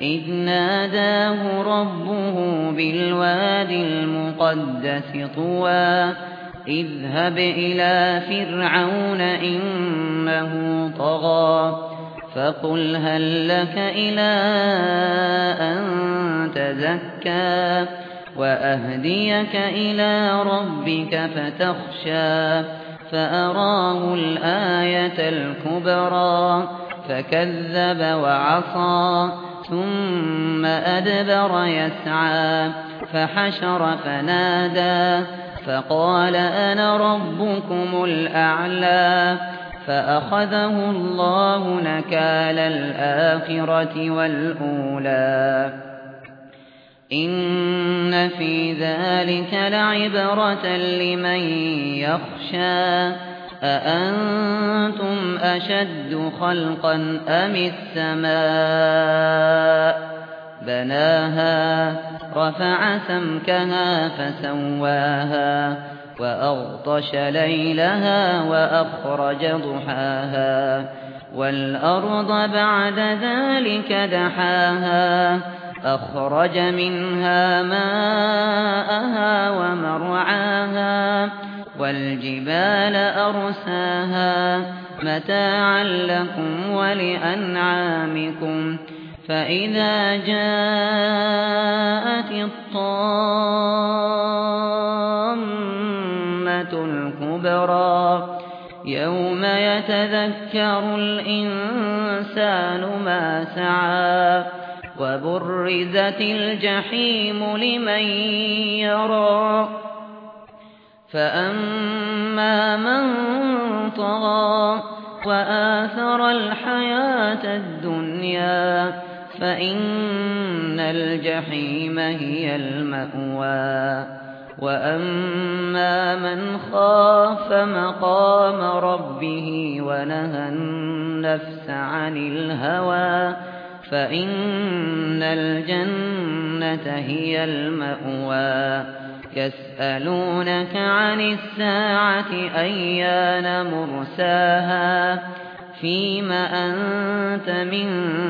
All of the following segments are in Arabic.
إذ ناداه ربه بالواد المقدس طوى اذهب إلى فرعون إنه طغى فقل هل لك إلى أن تزكى وأهديك إلى ربك فتخشى فأراه الآية الكبرى فكذب وعصى ثم أدبر يسعى فحشر فنادى فقال أنا ربكم الأعلى فأخذه الله نكال الآخرة والأولى إن في ذلك لعبرة لمن يخشى أأنتم أشد خلقا أم السماء بناها رفع سمكها فسواها وأغطش ليلها وأخرج ضحاها والأرض بعد ذلك دحاها أخرج منها ماءها ومرعاها والجبال أرساها متاعا لكم ولأنعامكم فإذا جاءت الطامة الكبرى يوم يتذكر الإنسان ما سعى وبرزت الجحيم لمن يرى فأما من طغى وآثر الحياة الدنيا فإن الجحيم هي المأوى وأما من خاف مقام ربه ونهى النفس عن الهوى فإن الجنة هي المأوى يسألونك عن الساعة أيان مرساها فيم أنت من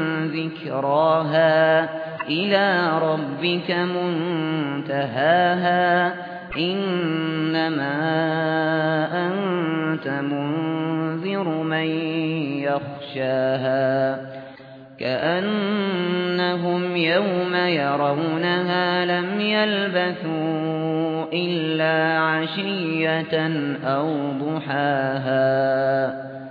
ذكراها إلى ربك منتهاها إنما أنت منذر من يخشاها كأنهم يوم يرونها لم يلبثوا إلا عشية أو ضحاها